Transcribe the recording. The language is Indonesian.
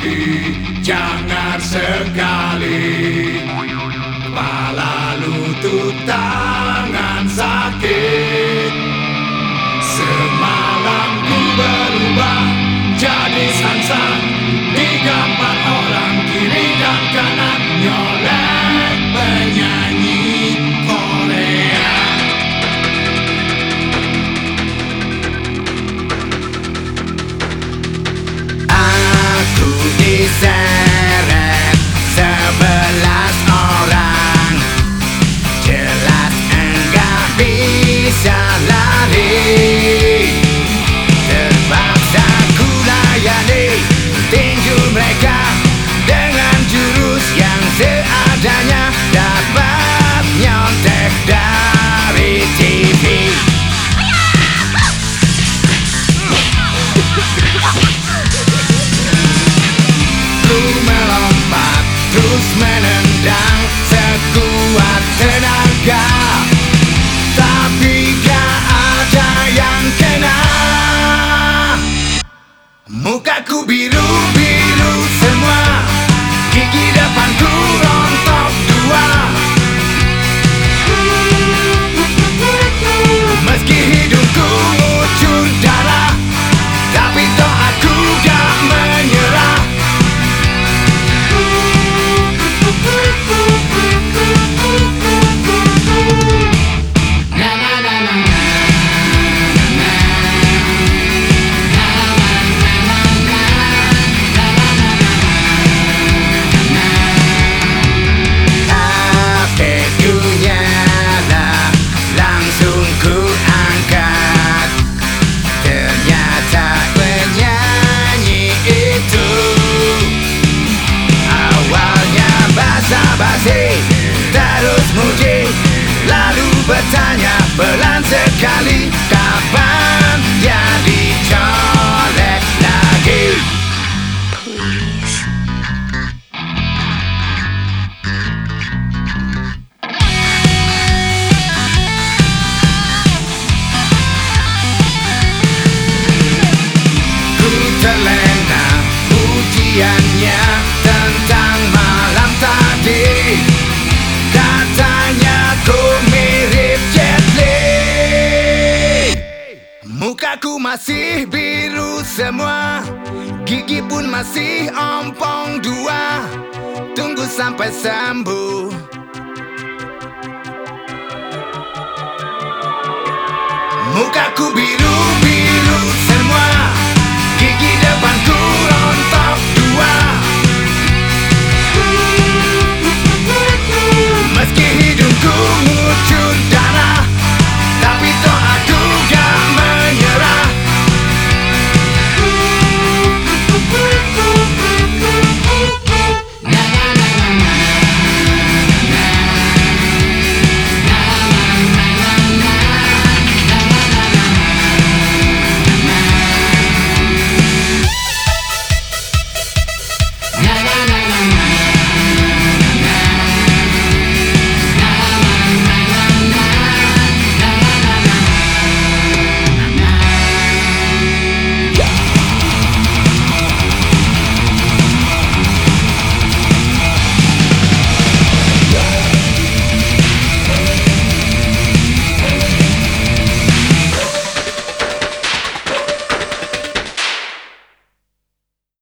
jangan sekali. Kepala lutut tangan sakit. Semalam ku berubah jadi sang-sang, digambar orang kiri dan kanan, nyolek penyanyi Korea. Aku diseret 11 orang, jelas enggak bisa lari. Terpaksa ku layani tinju mereka dengan jurus yang seadanya, dapat nyontek dari TV. Ku melompat terus menendang sekuat tenaga, tapi gak ada yang kena. Mukaku biru-biru semua, gigi depanku rontok dua. Meski hidungku ngucur darah, tapi toh aku gak menyerah. Terus muji, lalu bertanya pelan sekali, kapan jadi colek lagi? Please. Ku terlena ujiannya tentang malam tadi. Katanya ku mirip Jet Li. Mukaku masih biru semua, gigi pun masih ompong dua. Tunggu sampai sembuh. Mukaku biru-biru